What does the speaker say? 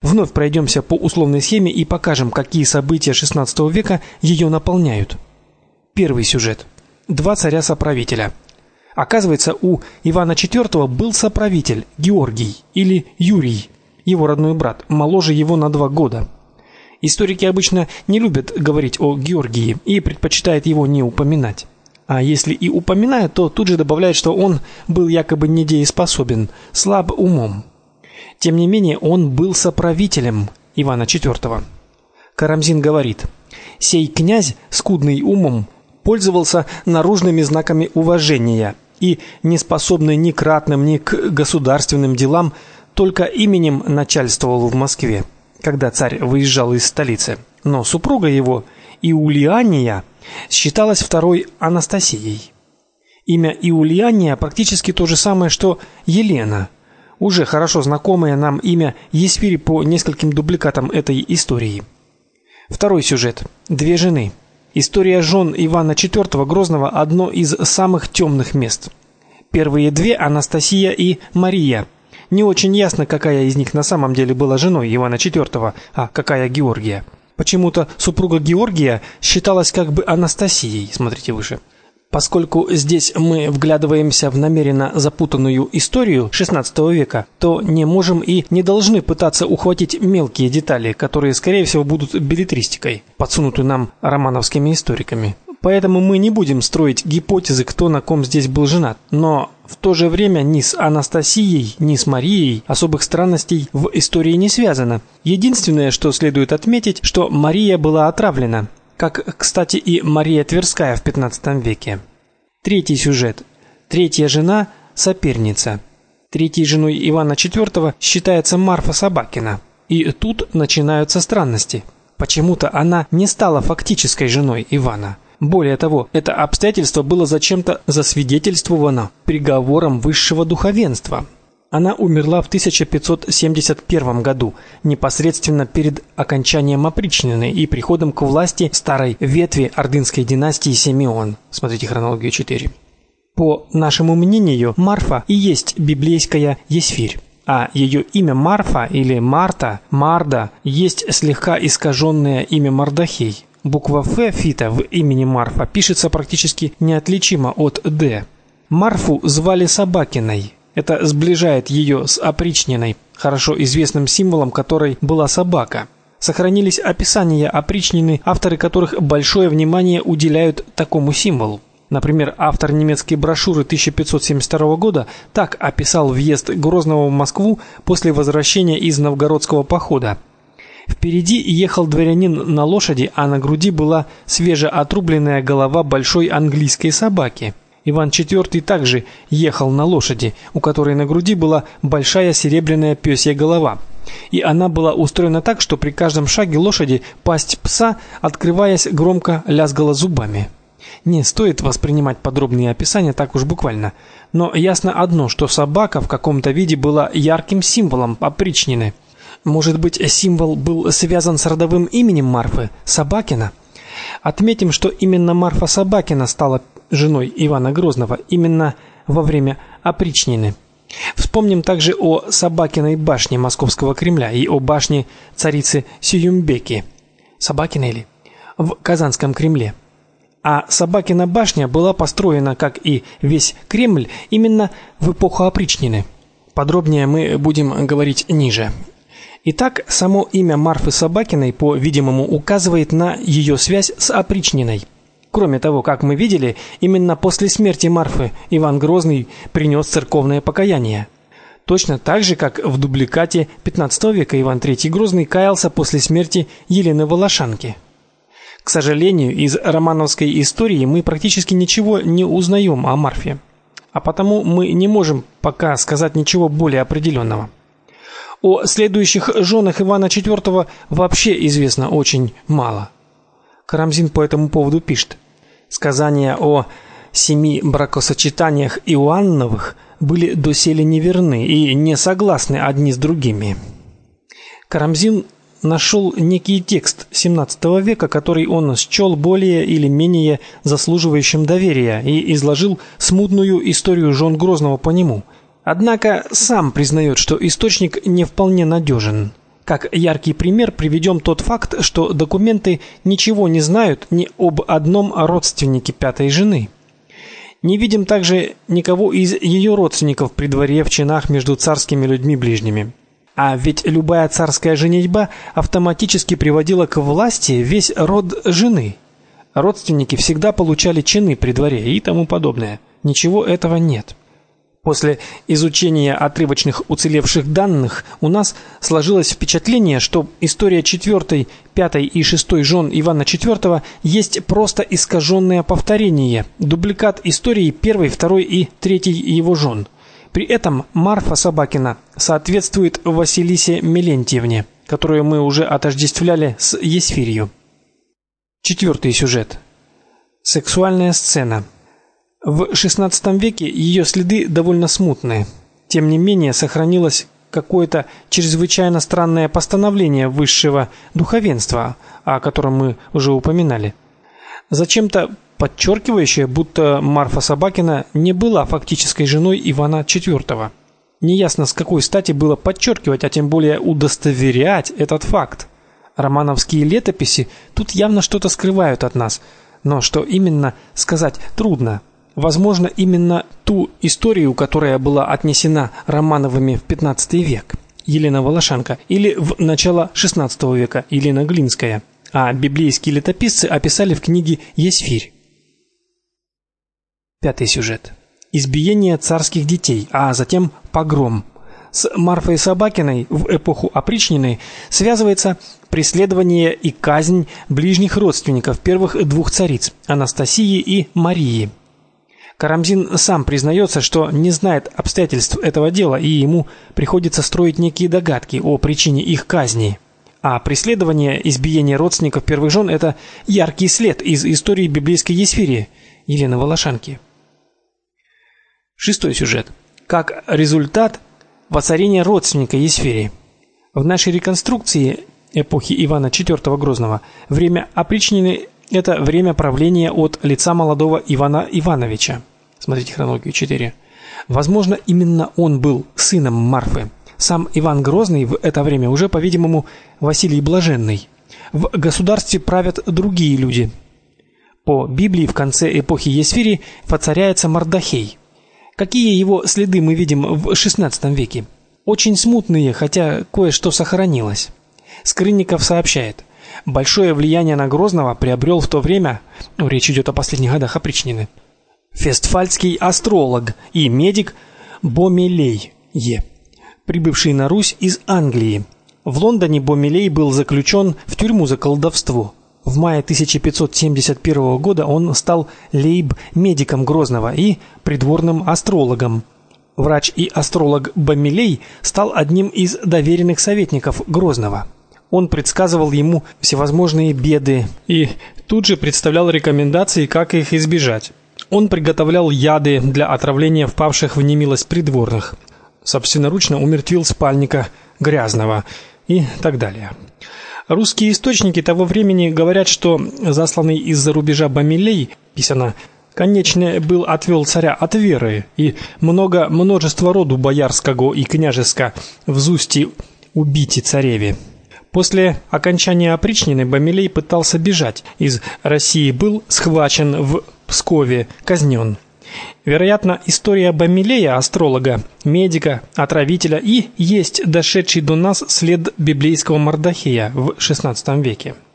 Вновь пройдемся по условной схеме и покажем, какие события XVI века ее наполняют. Первый сюжет. Два царя-соправителя. Оказывается, у Ивана IV был соправитель Георгий или Юрий, его родной брат, моложе его на 2 года. Историки обычно не любят говорить о Георгии и предпочитают его не упоминать. А если и упоминают, то тут же добавляют, что он был якобы недееспособен, слаб умом. Тем не менее, он был соправителем Ивана IV. Карамзин говорит: «Сей князь, скудный умом, пользовался наружными знаками уважения и, неспособный ни к ратным, ни к государственным делам, только именем начальствовал в Москве, когда царь выезжал из столицы. Но супруга его, Иулиания, считалась второй Анастасией. Имя Иулиания практически то же самое, что Елена, уже хорошо знакомое нам имя Есфирь по нескольким дубликатам этой истории. Второй сюжет. Две жены. История жен Ивана IV Грозного одно из самых темных мест. Первые две, Анастасия и Мария. Не очень ясно, какая из них на самом деле была женой Ивана IV, а какая Георгия. Почему-то супруга Георгия считалась как бы Анастасией, смотрите выше. Поскольку здесь мы вглядываемся в намеренно запутанную историю XVI века, то не можем и не должны пытаться ухватить мелкие детали, которые, скорее всего, будут беллетристикой, подсунутой нам романовскими историками. Поэтому мы не будем строить гипотезы, кто на ком здесь был женат. Но в то же время ни с Анастасией, ни с Марией особых странностей в истории не связано. Единственное, что следует отметить, что Мария была отравлена, как, кстати, и Мария Тверская в XV веке. Третий сюжет. Третья жена – соперница. Третьей женой Ивана IV считается Марфа Собакина. И тут начинаются странности. Почему-то она не стала фактической женой Ивана. Более того, это обстоятельство было зачем-то засвидетельствовано приговором высшего духовенства. Она умерла в 1571 году, непосредственно перед окончанием опричнины и приходом к власти старой ветви ордынской династии Симеон. Смотрите хронологию 4. По нашему мнению, Марфа и есть библейская Есфирь, а ее имя Марфа или Марта, Марда, есть слегка искаженное имя Мардахей. Буква Ф Фита в имени Марфа пишется практически неотличимо от Д. Марфу звали Собакиной. Это сближает ее с опричниной, хорошо известным символом которой была собака. Сохранились описания опричнины, авторы которых большое внимание уделяют такому символу. Например, автор немецкой брошюры 1572 года так описал въезд Грозного в Москву после возвращения из новгородского похода. Впереди ехал дворянин на лошади, а на груди была свежеотрубленная голова большой английской собаки. Иван IV также ехал на лошади, у которой на груди была большая серебряная пёсья голова. И она была устроена так, что при каждом шаге лошади пасть пса, открываясь, громко лязгала зубами. Не стоит воспринимать подробные описания так уж буквально, но ясно одно, что собака в каком-то виде была ярким символом опричнины. Может быть, символ был связан с родовым именем Марфы, Собакина? Отметим, что именно Марфа Собакина стала женой Ивана Грозного именно во время опричнины. Вспомним также о Собакиной башне Московского Кремля и о башне царицы Сююмбеки, Собакиной ли, в Казанском Кремле. А Собакина башня была построена, как и весь Кремль, именно в эпоху опричнины. Подробнее мы будем говорить ниже. Итак, само имя Марфы Собакиной, по-видимому, указывает на ее связь с опричниной. Кроме того, как мы видели, именно после смерти Марфы Иван Грозный принес церковное покаяние. Точно так же, как в дубликате XV века Иван III Грозный каялся после смерти Елены Волошанки. К сожалению, из романовской истории мы практически ничего не узнаем о Марфе, а потому мы не можем пока сказать ничего более определенного. О следующих женах Ивана IV вообще известно очень мало. Карамзин по этому поводу пишет: сказания о 7 бракосочетаниях Иоанновых были доселе неверны и не согласны одни с другими. Карамзин нашел некий текст XVII века, который он счел более или менее заслуживающим доверия, и изложил смутную историю жен Грозного по нему. Однако сам признает, что источник не вполне надежен. Как яркий пример приведем тот факт, что документы ничего не знают ни об одном родственнике пятой жены. Не видим также никого из ее родственников при дворе в чинах между царскими людьми ближними. А ведь любая царская женитьба автоматически приводила к власти весь род жены. Родственники всегда получали чины при дворе и тому подобное. Ничего этого нет. После изучения отрывочных уцелевших данных у нас сложилось впечатление, что история 4, 5 и 6 жен Ивана IV есть просто искаженное повторение, дубликат истории 1, 2 и 3 его жен. При этом Марфа Собакина соответствует Василисе Мелентьевне, которую мы уже отождествляли с Есфирью. 4 сюжет. Сексуальная сцена. В XVI веке ее следы довольно смутные. Тем не менее, сохранилось какое-то чрезвычайно странное постановление высшего духовенства, о котором мы уже упоминали. Зачем-то подчеркивающее, будто Марфа Собакина не была фактической женой Ивана IV. Неясно, с какой стати было подчеркивать, а тем более удостоверять этот факт. Романовские летописи тут явно что-то скрывают от нас, но что именно, сказать трудно. Возможно, именно ту историю, которая была отнесена Романовыми в XV век, Елена Волошанка, или в начало XVI века, Елена Глинская, а библейские летописцы описали в книге Есфирь. 5 сюжет. Избиение царских детей, а затем погром. С Марфой Собакиной в эпоху опричнины связывается преследование и казнь ближних родственников первых двух цариц, Анастасии и Марии. Карамзин сам признается, что не знает обстоятельств этого дела, и ему приходится строить некие догадки о причине их казни. А преследование, избиение родственников первых жен – это яркий след из истории библейской Есфири, Елены Волошанки. 6 сюжет. Как результат воцарения родственника Есфирии. В нашей реконструкции эпохи Ивана IV Грозного время опричнины – это время правления от лица молодого Ивана Ивановича. Смотрите хронологию 4. Возможно, именно он был сыном Марфы. Сам Иван Грозный в это время уже, по-видимому, Василий Блаженный. В государстве правят другие люди. По Библии в конце эпохи Есфири воцаряется Мардахей. Какие его следы мы видим в XVI веке? Очень смутные, хотя кое-что сохранилось. Скрынников сообщает: большое влияние на Грозного приобрел в то время, речь идет о последних годах опричнины, вестфальский астролог и медик Бомелей, прибывший на Русь из Англии. В Лондоне Бомелей был заключен в тюрьму за колдовство. В мае 1571 года он стал лейб-медиком Грозного и придворным астрологом. Врач и астролог Бомелей стал одним из доверенных советников Грозного. Он предсказывал ему всевозможные беды и тут же представлял рекомендации, как их избежать. Он приготовлял яды для отравления впавших в немилость придворных. Собственноручно умертвил спальника Грязного и так далее. Русские источники того времени говорят, что засланный из-за рубежа Бомелей, писано, конечно, был отвел царя от веры, и множество роду боярского и княжеска взусти убити цареве. После окончания опричнины Бомелей пытался бежать из России, был схвачен в Пскове, казнен. Вероятно, история Бомелея, астролога, медика, отравителя, и есть дошедший до нас след библейского Мардахея в XVI веке.